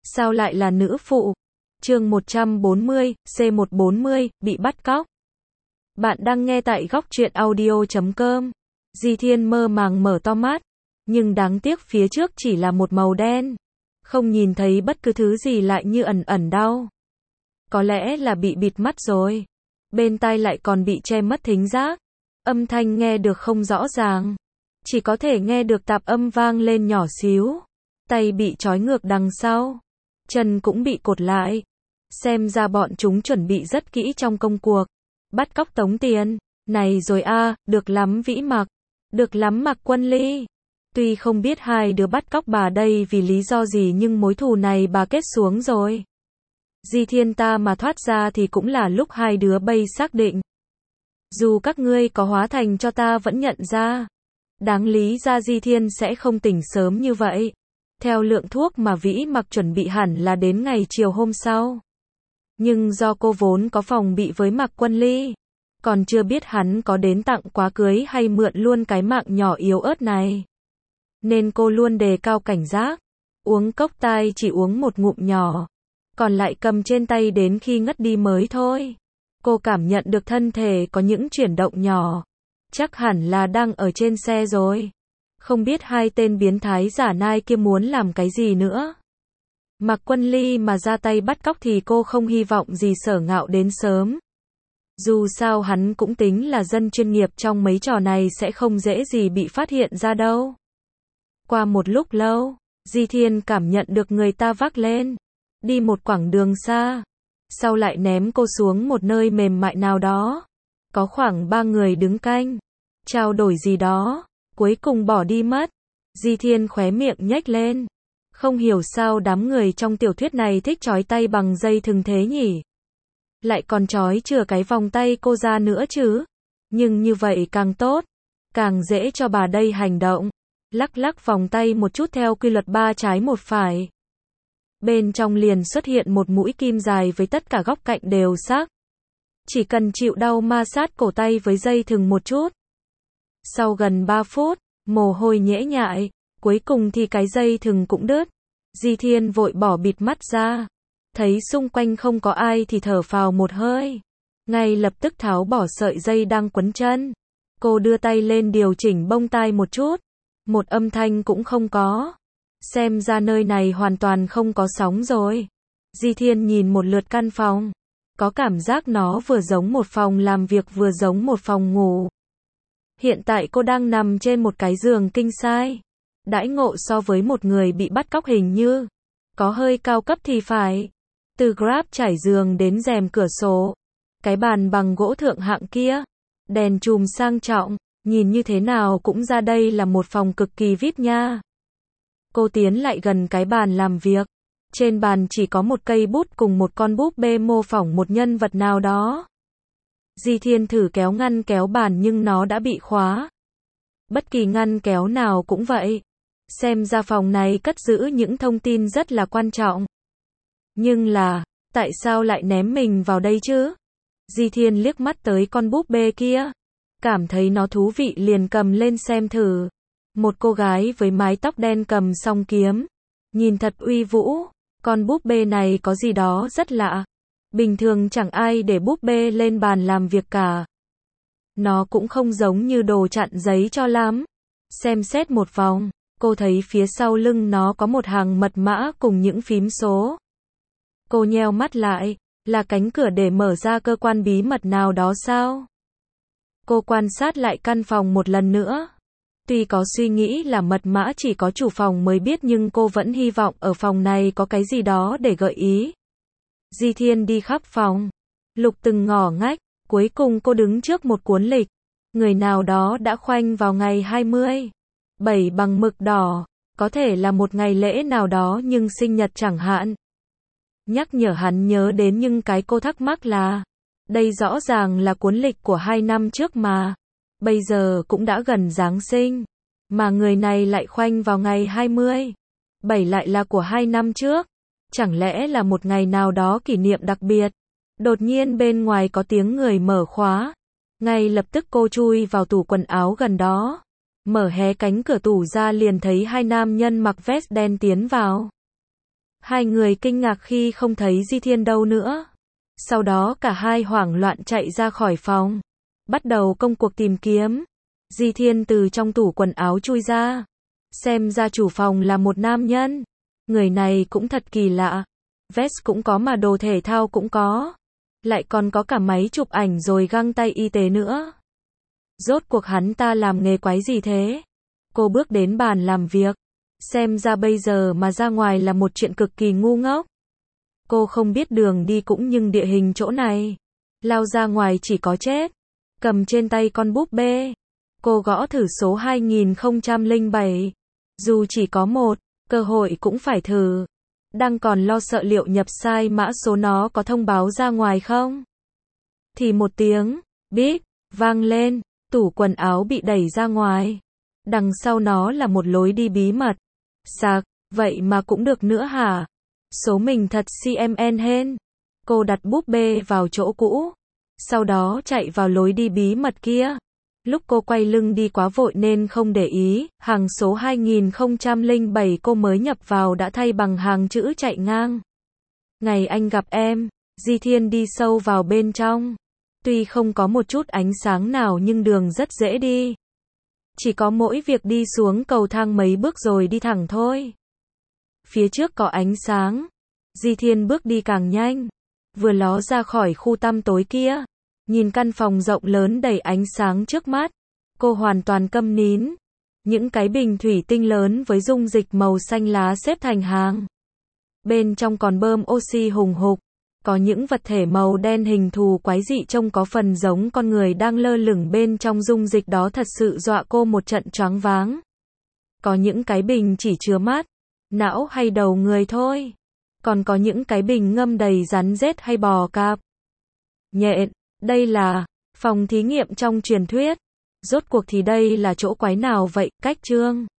Sao lại là nữ phụ? Chương 140, C140, bị bắt cóc. Bạn đang nghe tại góc truyện audio.com. Di Thiên mơ màng mở to mắt, nhưng đáng tiếc phía trước chỉ là một màu đen. Không nhìn thấy bất cứ thứ gì, lại như ẩn ẩn đau. Có lẽ là bị bịt mắt rồi. Bên tai lại còn bị che mất thính giác. Âm thanh nghe được không rõ ràng. Chỉ có thể nghe được tạp âm vang lên nhỏ xíu. Tay bị trói ngược đằng sau. Chân cũng bị cột lại. Xem ra bọn chúng chuẩn bị rất kỹ trong công cuộc. Bắt cóc tống tiền. Này rồi a, được lắm Vĩ Mặc. Được lắm Mạc Quân Ly. Tuy không biết hai đứa bắt cóc bà đây vì lý do gì, nhưng mối thù này bà kết xuống rồi. Di Thiên ta mà thoát ra thì cũng là lúc hai đứa bay xác định. Dù các ngươi có hóa thành cho ta vẫn nhận ra. Đáng lý ra Di Thiên sẽ không tỉnh sớm như vậy. Theo lượng thuốc mà Vĩ Mặc chuẩn bị hẳn là đến ngày chiều hôm sau. Nhưng do cô vốn có phòng bị với Mạc Quân Ly, còn chưa biết hắn có đến tặng quà cưới hay mượn luôn cái mạng nhỏ yếu ớt này, nên cô luôn đề cao cảnh giác. Uống cốc tai chỉ uống một ngụm nhỏ, còn lại cầm trên tay đến khi ngất đi mới thôi. Cô cảm nhận được thân thể có những chuyển động nhỏ. Chắc hẳn là đang ở trên xe rồi. Không biết hai tên biến thái giả nai kia muốn làm cái gì nữa. Mạc Quân Ly mà ra tay bắt cóc thì cô không hy vọng gì Sở Ngạo đến sớm. Dù sao hắn cũng tính là dân chuyên nghiệp trong mấy trò này, sẽ không dễ gì bị phát hiện ra đâu. Qua một lúc lâu, Di Thiên cảm nhận được người ta vác lên. Đi một quãng đường xa. Sau lại ném cô xuống một nơi mềm mại nào đó. Có khoảng 3 người đứng canh. Trao đổi gì đó. Cuối cùng bỏ đi mất. Di Thiên khóe miệng nhếch lên. Không hiểu sao đám người trong tiểu thuyết này thích trói tay bằng dây thừng thế nhỉ. Lại còn trói chừa cái vòng tay cô ra nữa chứ. Nhưng như vậy càng tốt. Càng dễ cho bà đây hành động. Lắc lắc vòng tay một chút theo quy luật 3 trái 1 phải. Bên trong liền xuất hiện một mũi kim dài với tất cả góc cạnh đều sắc. Chỉ cần chịu đau ma sát cổ tay với dây thừng một chút. Sau gần 3 phút, mồ hôi nhễ nhại, cuối cùng thì cái dây thừng cũng đứt. Di Thiên vội bỏ bịt mắt ra. Thấy xung quanh không có ai thì thở phào một hơi. Ngay lập tức tháo bỏ sợi dây đang quấn chân. Cô đưa tay lên điều chỉnh bông tai một chút. Một âm thanh cũng không có. Xem ra nơi này hoàn toàn không có sóng rồi. Di Thiên nhìn một lượt căn phòng. Có cảm giác nó vừa giống một phòng làm việc vừa giống một phòng ngủ. Hiện tại cô đang nằm trên một cái giường king size. Đãi ngộ so với một người bị bắt cóc hình như có hơi cao cấp thì phải. Từ Grab trải giường đến rèm cửa sổ. Cái bàn bằng gỗ thượng hạng kia. Đèn chùm sang trọng. Nhìn như thế nào cũng ra đây là một phòng cực kỳ VIP nha. Cô tiến lại gần cái bàn làm việc. Trên bàn chỉ có một cây bút cùng một con búp bê mô phỏng một nhân vật nào đó. Di Thiên thử kéo ngăn kéo bàn nhưng nó đã bị khóa. Bất kỳ ngăn kéo nào cũng vậy. Xem ra phòng này cất giữ những thông tin rất là quan trọng. Nhưng là, tại sao lại ném mình vào đây chứ? Di Thiên liếc mắt tới con búp bê kia. Cảm thấy nó thú vị liền cầm lên xem thử. Một cô gái với mái tóc đen cầm song kiếm. Nhìn thật uy vũ. Con búp bê này có gì đó rất lạ. Bình thường chẳng ai để búp bê lên bàn làm việc cả. Nó cũng không giống như đồ chặn giấy cho lắm. Xem xét một vòng, cô thấy phía sau lưng nó có một hàng mật mã cùng những phím số. Cô nheo mắt lại, là cánh cửa để mở ra cơ quan bí mật nào đó sao? Cô quan sát lại căn phòng một lần nữa. Tuy có suy nghĩ là mật mã chỉ có chủ phòng mới biết, nhưng cô vẫn hy vọng ở phòng này có cái gì đó để gợi ý. Di Thiên đi khắp phòng, lục từng ngõ ngách, cuối cùng cô đứng trước một cuốn lịch. Người nào đó đã khoanh vào ngày 27 bằng mực đỏ, có thể là một ngày lễ nào đó nhưng sinh nhật chẳng hạn. Nhắc nhở hắn nhớ đến, nhưng cái cô thắc mắc là, đây rõ ràng là cuốn lịch của 2 năm trước mà. Bây giờ cũng đã gần Giáng sinh, mà người này lại khoanh vào ngày 27 lại là của 2 năm trước. Chẳng lẽ là một ngày nào đó kỷ niệm đặc biệt? Đột nhiên bên ngoài có tiếng người mở khóa. Ngay lập tức cô chui vào tủ quần áo gần đó. Mở hé cánh cửa tủ ra liền thấy 2 nam nhân mặc vest đen tiến vào. Hai người kinh ngạc khi không thấy Di Thiên đâu nữa. Sau đó cả hai hoảng loạn chạy ra khỏi phòng. Bắt đầu công cuộc tìm kiếm. Di Thiên từ trong tủ quần áo chui ra. Xem ra chủ phòng là một nam nhân. Người này cũng thật kỳ lạ. Vest cũng có mà đồ thể thao cũng có. Lại còn có cả máy chụp ảnh rồi găng tay y tế nữa. Rốt cuộc hắn ta làm nghề quái gì thế? Cô bước đến bàn làm việc. Xem ra bây giờ mà ra ngoài là một chuyện cực kỳ ngu ngốc. Cô không biết đường đi cũng nhưng địa hình chỗ này. Lao ra ngoài chỉ có chết. Cầm trên tay con búp bê. Cô gõ thử số 2007. Dù chỉ có một, cơ hội cũng phải thử. Đang còn lo sợ liệu nhập sai mã số nó có thông báo ra ngoài không? Thì một tiếng, bíp, vang lên, tủ quần áo bị đẩy ra ngoài. Đằng sau nó là một lối đi bí mật. Sạc, vậy mà cũng được nữa hả? Số mình thật CMN hên. Cô đặt búp bê vào chỗ cũ. Sau đó chạy vào lối đi bí mật kia. Lúc cô quay lưng đi quá vội nên không để ý, hàng số 2007 cô mới nhập vào đã thay bằng hàng chữ chạy ngang. Ngày anh gặp em, Di Thiên đi sâu vào bên trong. Tuy không có một chút ánh sáng nào nhưng đường rất dễ đi. Chỉ có mỗi việc đi xuống cầu thang mấy bước rồi đi thẳng thôi. Phía trước có ánh sáng. Di Thiên bước đi càng nhanh. Vừa ló ra khỏi khu tăm tối kia. Nhìn căn phòng rộng lớn đầy ánh sáng trước mắt. Cô hoàn toàn câm nín. Những cái bình thủy tinh lớn với dung dịch màu xanh lá xếp thành hàng. Bên trong còn bơm oxy hùng hục. Có những vật thể màu đen hình thù quái dị trông có phần giống con người đang lơ lửng bên trong dung dịch đó, thật sự dọa cô một trận choáng váng. Có những cái bình chỉ chứa mắt, não hay đầu người thôi. Còn có những cái bình ngâm đầy rắn rết hay bò cạp. Nhện, đây là phòng thí nghiệm trong truyền thuyết. Rốt cuộc thì đây là chỗ quái nào vậy? Cách chương